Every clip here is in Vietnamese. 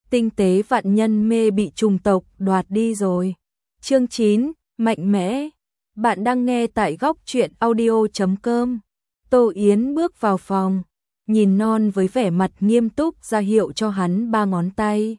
Tinh tế vạn nhân mê bị trùng tộc đoạt đi rồi. Chương 9, mạnh mẽ. Bạn đang nghe tại góc truyện audio.com. Tô Yến bước vào phòng, nhìn Non với vẻ mặt nghiêm túc ra hiệu cho hắn 3 ngón tay.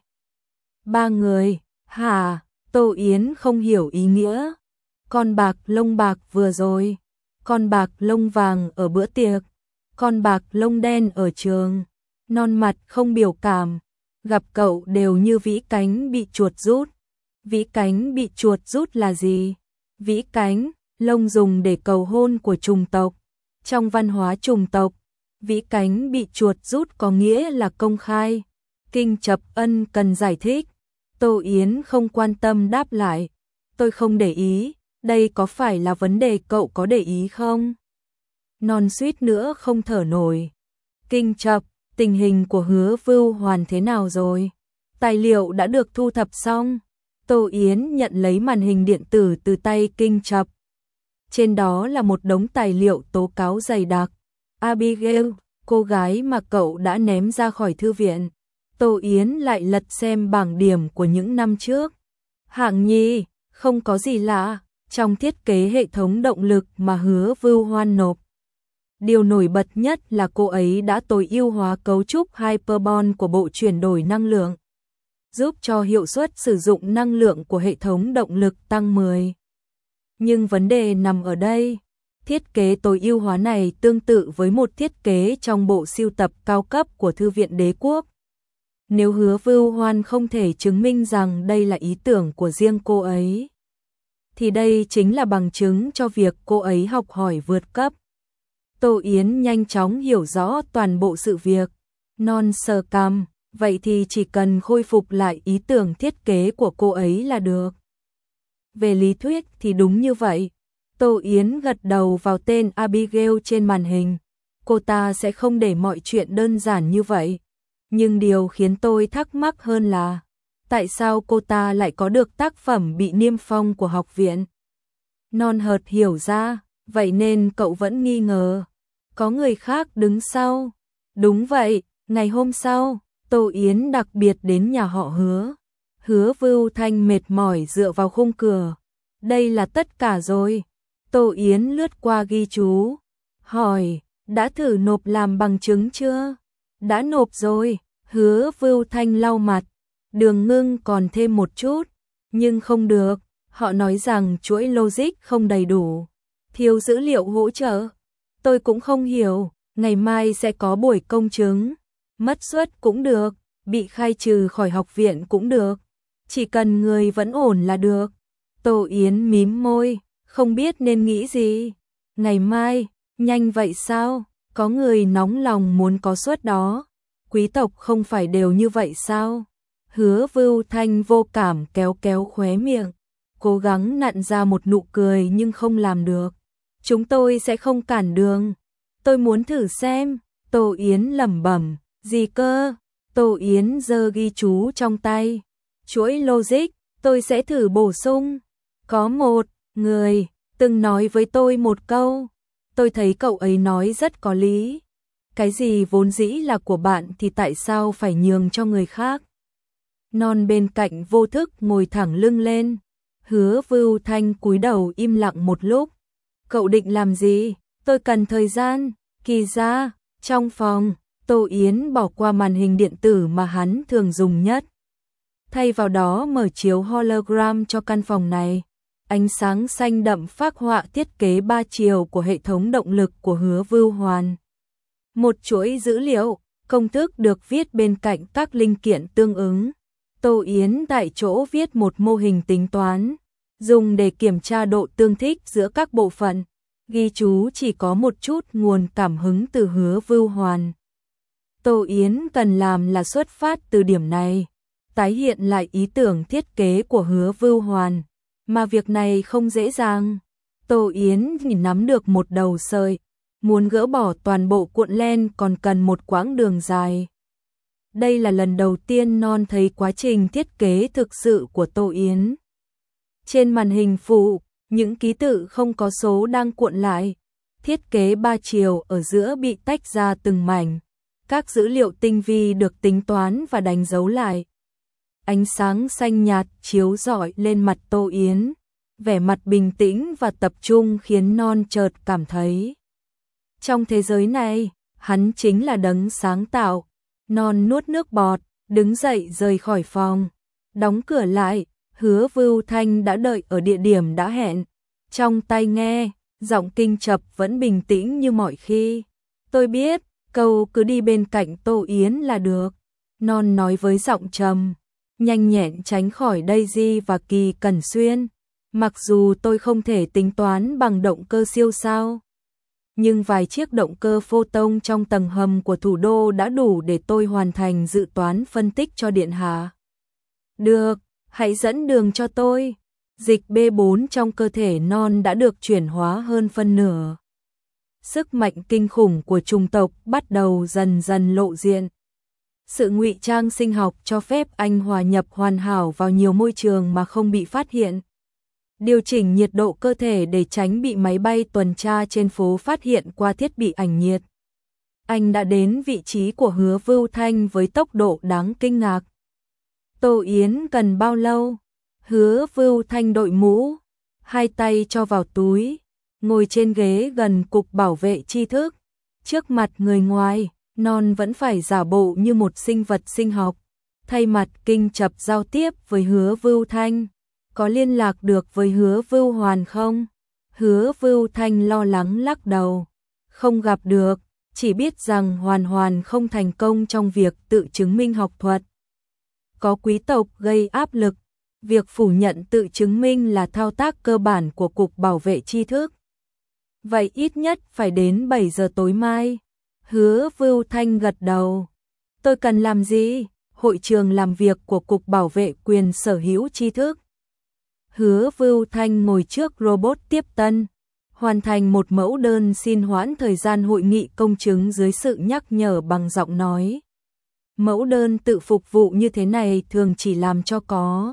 3 người, hả? Tô Yến không hiểu ý nghĩa. Con bạc lông bạc vừa rồi, con bạc lông vàng ở bữa tiệc, con bạc lông đen ở trường. Non mặt không biểu cảm, gặp cậu đều như vĩ cánh bị chuột rút. Vĩ cánh bị chuột rút là gì? Vĩ cánh, lông dùng để cầu hôn của trùng tộc. Trong văn hóa trùng tộc, vĩ cánh bị chuột rút có nghĩa là công khai. Kinh Chập Ân cần giải thích. Tô Yến không quan tâm đáp lại. Tôi không để ý, đây có phải là vấn đề cậu có để ý không? Non suýt nữa không thở nổi. Kinh Chập, tình hình của Hứa Vưu Hoàn thế nào rồi? Tài liệu đã được thu thập xong. Tô Yến nhận lấy màn hình điện tử từ tay Kinh Chập. Trên đó là một đống tài liệu tố cáo dày đặc. Abigail, cô gái mà cậu đã ném ra khỏi thư viện. Tô Yến lại lật xem bảng điểm của những năm trước. Hạng nhì, không có gì lạ, trong thiết kế hệ thống động lực mà Hứa Vưu Hoan nộp. Điều nổi bật nhất là cô ấy đã tối ưu hóa cấu trúc Hyperbond của bộ chuyển đổi năng lượng, giúp cho hiệu suất sử dụng năng lượng của hệ thống động lực tăng 10. Nhưng vấn đề nằm ở đây, thiết kế tối ưu hóa này tương tự với một thiết kế trong bộ sưu tập cao cấp của Thư viện Đế quốc. Nếu Hứa Vưu Hoan không thể chứng minh rằng đây là ý tưởng của riêng cô ấy, thì đây chính là bằng chứng cho việc cô ấy học hỏi vượt cấp. Tô Yến nhanh chóng hiểu rõ toàn bộ sự việc. Non sờ cằm, vậy thì chỉ cần khôi phục lại ý tưởng thiết kế của cô ấy là được. Về lý thuyết thì đúng như vậy. Tô Yến gật đầu vào tên Abigail trên màn hình. Cô ta sẽ không để mọi chuyện đơn giản như vậy. Nhưng điều khiến tôi thắc mắc hơn là tại sao cô ta lại có được tác phẩm bị niêm phong của học viện? Non hợt hiểu ra, vậy nên cậu vẫn nghi ngờ có người khác đứng sau. Đúng vậy, ngày hôm sau, Tô Yến đặc biệt đến nhà họ Hứa. Hứa Vưu Thanh mệt mỏi dựa vào khung cửa. Đây là tất cả rồi. Tô Yến lướt qua ghi chú, hỏi, đã thử nộp làm bằng chứng chưa? Đã nộp rồi. Hứa Vưu Thanh lau mặt. Đường Ngưng còn thêm một chút, nhưng không được. Họ nói rằng chuỗi logic không đầy đủ, thiếu dữ liệu hỗ trợ. Tôi cũng không hiểu, ngày mai sẽ có buổi công chứng. Mất suất cũng được, bị khai trừ khỏi học viện cũng được. Chỉ cần người vẫn ổn là được. Tô Yến mím môi, không biết nên nghĩ gì. Ngày mai, nhanh vậy sao? Có người nóng lòng muốn có suất đó. Quý tộc không phải đều như vậy sao? Hứa Vưu Thanh vô cảm kéo kéo khóe miệng, cố gắng nặn ra một nụ cười nhưng không làm được. Chúng tôi sẽ không cản đường. Tôi muốn thử xem. Tô Yến lẩm bẩm, gì cơ? Tô Yến giơ ghi chú trong tay. Chuỗi logic, tôi sẽ thử bổ sung. Có một người từng nói với tôi một câu. Tôi thấy cậu ấy nói rất có lý. Cái gì vốn dĩ là của bạn thì tại sao phải nhường cho người khác? Non bên cạnh vô thức ngồi thẳng lưng lên. Hứa Vưu Thanh cúi đầu im lặng một lúc. Cậu định làm gì? Tôi cần thời gian. Kỳ ra, trong phòng, Tô Yến bỏ qua màn hình điện tử mà hắn thường dùng nhất. Thay vào đó mở chiếu hologram cho căn phòng này. Ánh sáng xanh đậm phác họa thiết kế 3 chiều của hệ thống động lực của Hứa Vưu Hoàn. Một chuỗi dữ liệu, công thức được viết bên cạnh các linh kiện tương ứng. Tô Yến tại chỗ viết một mô hình tính toán, dùng để kiểm tra độ tương thích giữa các bộ phận. Ghi chú chỉ có một chút nguồn cảm hứng từ Hứa Vưu Hoàn. Tô Yến cần làm là xuất phát từ điểm này, tái hiện lại ý tưởng thiết kế của Hứa Vưu Hoàn, mà việc này không dễ dàng. Tô Yến nắm được một đầu sợi, muốn gỡ bỏ toàn bộ cuộn len còn cần một quãng đường dài. Đây là lần đầu tiên Non thấy quá trình thiết kế thực sự của Tô Yến. Trên màn hình phụ, những ký tự không có số đang cuộn lại. Thiết kế 3 chiều ở giữa bị tách ra từng mảnh. Các dữ liệu tinh vi được tính toán và đánh dấu lại. ánh sáng xanh nhạt chiếu rọi lên mặt Tô Yến, vẻ mặt bình tĩnh và tập trung khiến non chợt cảm thấy. Trong thế giới này, hắn chính là đấng sáng tạo. Non nuốt nước bọt, đứng dậy rời khỏi phòng, đóng cửa lại, Hứa Vưu Thanh đã đợi ở địa điểm đã hẹn. Trong tai nghe, giọng Kinh Chập vẫn bình tĩnh như mọi khi. Tôi biết, cậu cứ đi bên cạnh Tô Yến là được. Non nói với giọng trầm, nhanh nhẹn tránh khỏi Daisy và Kỳ Cẩn Xuyên. Mặc dù tôi không thể tính toán bằng động cơ siêu sao, nhưng vài chiếc động cơ photon trong tầng hầm của thủ đô đã đủ để tôi hoàn thành dự toán phân tích cho điện hạ. Được, hãy dẫn đường cho tôi. Dịch B4 trong cơ thể non đã được chuyển hóa hơn phân nửa. Sức mạnh kinh khủng của chủng tộc bắt đầu dần dần lộ diện. Sự ngụy trang sinh học cho phép anh hòa nhập hoàn hảo vào nhiều môi trường mà không bị phát hiện. Điều chỉnh nhiệt độ cơ thể để tránh bị máy bay tuần tra trên phố phát hiện qua thiết bị ảnh nhiệt. Anh đã đến vị trí của Hứa Vưu Thanh với tốc độ đáng kinh ngạc. Tô Yến cần bao lâu? Hứa Vưu Thanh đội mũ, hai tay cho vào túi, ngồi trên ghế gần cục bảo vệ tri thức. Trước mặt người ngoài, non vẫn phải giả bộ như một sinh vật sinh học, thay mặt Kinh Chập giao tiếp với Hứa Vưu Thanh. Có liên lạc được với Hứa Vưu Hoàn không? Hứa Vưu Thanh lo lắng lắc đầu. Không gặp được, chỉ biết rằng Hoàn Hoàn không thành công trong việc tự chứng minh học thuật. Có quý tộc gây áp lực. Việc phủ nhận tự chứng minh là thao tác cơ bản của Cục Bảo vệ tri thức. Vậy ít nhất phải đến 7 giờ tối mai. Hứa Vưu Thanh gật đầu. Tôi cần làm gì? Hội trường làm việc của Cục Bảo vệ quyền sở hữu tri thức. Hứa Vưu Thanh ngồi trước robot tiếp tân, hoàn thành một mẫu đơn xin hoãn thời gian hội nghị công chứng dưới sự nhắc nhở bằng giọng nói. Mẫu đơn tự phục vụ như thế này thường chỉ làm cho có.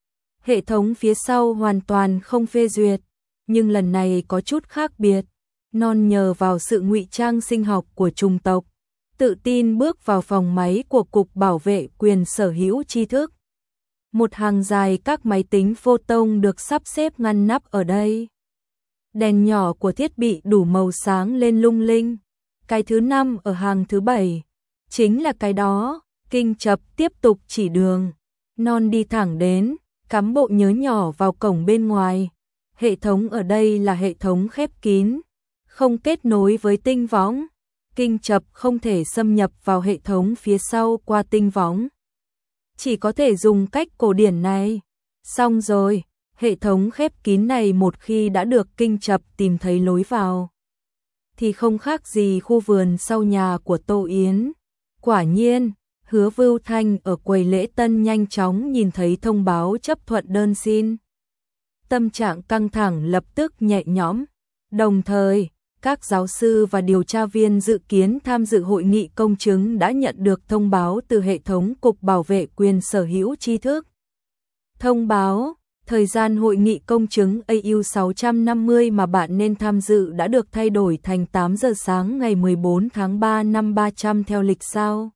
Hệ thống phía sau hoàn toàn không phê duyệt, nhưng lần này có chút khác biệt. Non nhờ vào sự ngụy trang sinh học của chủng tộc, tự tin bước vào phòng máy của Cục Bảo vệ quyền sở hữu tri thức. Một hàng dài các máy tính photon được sắp xếp ngăn nắp ở đây. Đèn nhỏ của thiết bị đủ màu sáng lên lung linh. Cái thứ 5 ở hàng thứ 7. Chính là cái đó. Kinh Chập tiếp tục chỉ đường. Non đi thẳng đến, cắm bộ nhớ nhỏ vào cổng bên ngoài. Hệ thống ở đây là hệ thống khép kín, không kết nối với tinh võng. Kinh Chập không thể xâm nhập vào hệ thống phía sau qua tinh võng. Chỉ có thể dùng cách cổ điển này. Xong rồi, hệ thống khép kín này một khi đã được Kinh Chập tìm thấy lối vào, thì không khác gì khu vườn sau nhà của Tô Yến. Quả nhiên, Hứa Vưu Thanh ở quầy lễ tân nhanh chóng nhìn thấy thông báo chấp thuận đơn xin. Tâm trạng căng thẳng lập tức nhẹ nhõm. Đồng thời, các giáo sư và điều tra viên dự kiến tham dự hội nghị công chứng đã nhận được thông báo từ hệ thống Cục Bảo vệ quyền sở hữu tri thức. Thông báo, thời gian hội nghị công chứng AU 650 mà bạn nên tham dự đã được thay đổi thành 8 giờ sáng ngày 14 tháng 3 năm 300 theo lịch sao.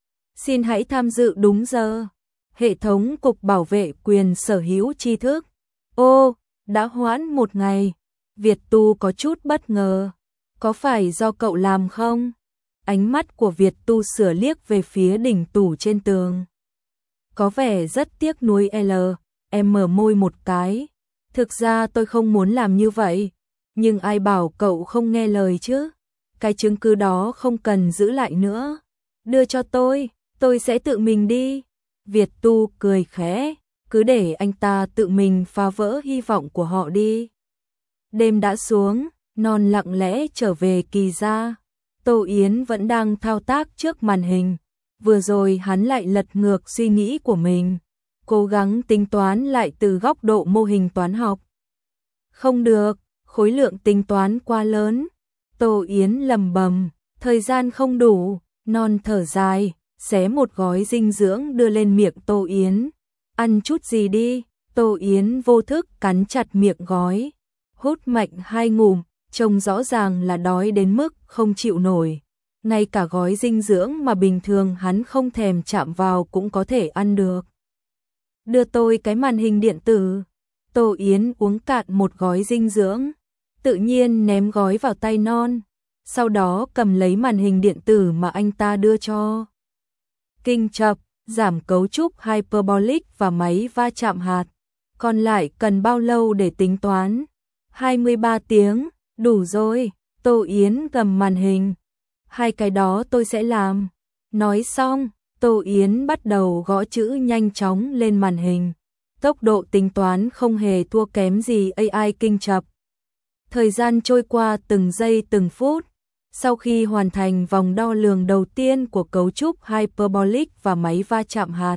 Xin hãy tham dự đúng giờ. Hệ thống Cục Bảo vệ quyền sở hữu tri thức. Ô, đã hoãn một ngày. Việt Tu có chút bất ngờ. Có phải do cậu làm không? Ánh mắt của Việt Tu sửa liếc về phía đỉnh tủ trên tường. Có vẻ rất tiếc nuối em mở môi một cái. Thực ra tôi không muốn làm như vậy. Nhưng ai bảo cậu không nghe lời chứ? Cái chứng cứ đó không cần giữ lại nữa. Đưa cho tôi sẽ tự mình đi. Việt Tu cười khẽ. Cứ để anh ta tự mình phá vỡ hy vọng của họ đi. Đêm đã xuống, non lặng lẽ trở về Kỳ gia. Tô Yến vẫn đang thao tác trước màn hình. Vừa rồi hắn lại lật ngược suy nghĩ của mình, cố gắng tính toán lại từ góc độ mô hình toán học. Không được, khối lượng tính toán quá lớn. Tô Yến lầm bầm, thời gian không đủ. Non thở dài, xé một gói dinh dưỡng đưa lên miệng Tô Yến. Ăn chút gì đi. Tô Yến vô thức cắn chặt miệng gói, hút mạnh 2 ngụm, trông rõ ràng là đói đến mức không chịu nổi. Ngay cả gói dinh dưỡng mà bình thường hắn không thèm chạm vào cũng có thể ăn được. đưa tôi cái màn hình điện tử. Tô Yến uống cạn một gói dinh dưỡng, tự nhiên ném gói vào tay Non, sau đó cầm lấy màn hình điện tử mà anh ta đưa cho. Kinh chập, giảm cấu trúc hyperbolic và máy va chạm hạt. Còn lại cần bao lâu để tính toán? 23 tiếng, đủ rồi. Tô Yến gầm màn hình. Hai cái đó tôi sẽ làm. Nói xong, Tô Yến bắt đầu gõ chữ nhanh chóng lên màn hình. Tốc độ tính toán không hề thua kém gì AI kinh chập. Thời gian trôi qua từng giây từng phút. Sau khi hoàn thành vòng đo lường đầu tiên của cấu trúc hyperbolic và máy va chạm hạt,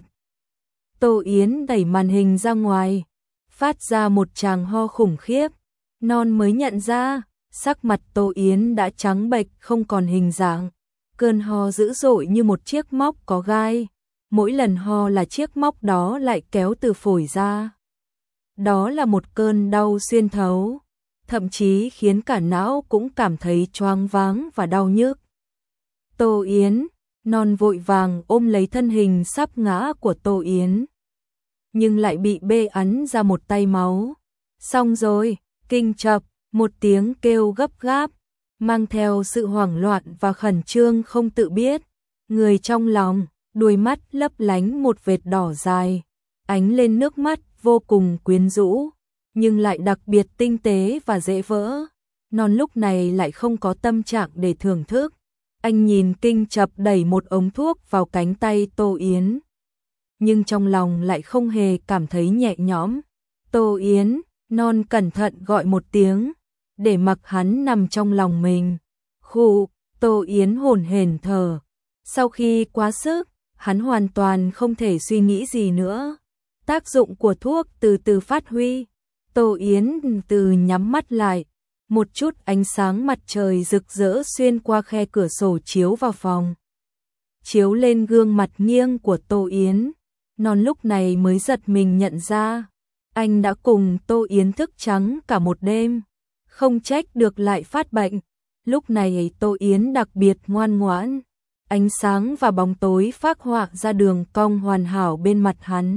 Tô Yến đẩy màn hình ra ngoài, phát ra một tràng ho khủng khiếp. Non mới nhận ra, sắc mặt Tô Yến đã trắng bệch không còn hình dạng. Cơn ho dữ dội như một chiếc móc có gai. Mỗi lần ho là chiếc móc đó lại kéo từ phổi ra. Đó là một cơn đau xuyên thấu, thậm chí khiến cả não cũng cảm thấy choáng váng và đau nhức. Tô Yến, Non vội vàng ôm lấy thân hình sắp ngã của Tô Yến, nhưng lại bị bê ẵn ra một tay máu. Xong rồi, kinh chập, một tiếng kêu gấp gáp, mang theo sự hoảng loạn và khẩn trương không tự biết. Người trong lòng, đuôi mắt lấp lánh một vệt đỏ dài, ánh lên nước mắt vô cùng quyến rũ, nhưng lại đặc biệt tinh tế và dễ vỡ. Non lúc này lại không có tâm trạng để thưởng thức. Anh nhìn kinh chập đẩy một ống thuốc vào cánh tay Tô Yến, nhưng trong lòng lại không hề cảm thấy nhẹ nhõm. Tô Yến, Non cẩn thận gọi một tiếng, để mặc hắn nằm trong lòng mình. Khụ, Tô Yến hổn hển thở. Sau khi quá sức, hắn hoàn toàn không thể suy nghĩ gì nữa. Tác dụng của thuốc từ từ phát huy. Tô Yến từ nhắm mắt lại. Một chút ánh sáng mặt trời rực rỡ xuyên qua khe cửa sổ chiếu vào phòng, chiếu lên gương mặt nghiêng của Tô Yến. Non lúc này mới giật mình nhận ra, anh đã cùng Tô Yến thức trắng cả một đêm, không trách được lại phát bệnh. Lúc này Tô Yến đặc biệt ngoan ngoãn, ánh sáng và bóng tối phác họa ra đường cong hoàn hảo bên mặt hắn.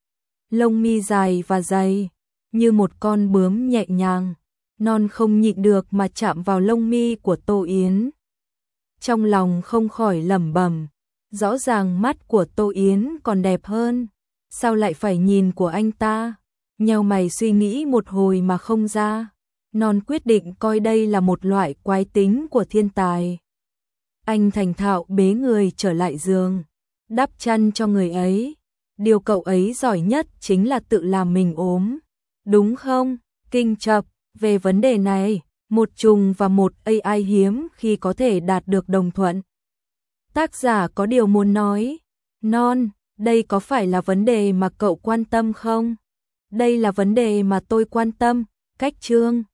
Lông mi dài và dày, như một con bướm nhẹ nhàng. Non không nhịn được mà chạm vào lông mi của Tô Yến. Trong lòng không khỏi lẩm bẩm, rõ ràng mắt của Tô Yến còn đẹp hơn, sao lại phải nhìn của anh ta? Nheo mày suy nghĩ một hồi mà không ra. Non quyết định coi đây là một loại quái tính của thiên tài. Anh thành thạo bế người trở lại giường, đắp chăn cho người ấy. Điều cậu ấy giỏi nhất chính là tự làm mình ốm, đúng không? Kinh chập. Về vấn đề này, một trùng và một AI hiếm khi có thể đạt được đồng thuận. Tác giả có điều muốn nói. Non, đây có phải là vấn đề mà cậu quan tâm không? Đây là vấn đề mà tôi quan tâm. Cách chương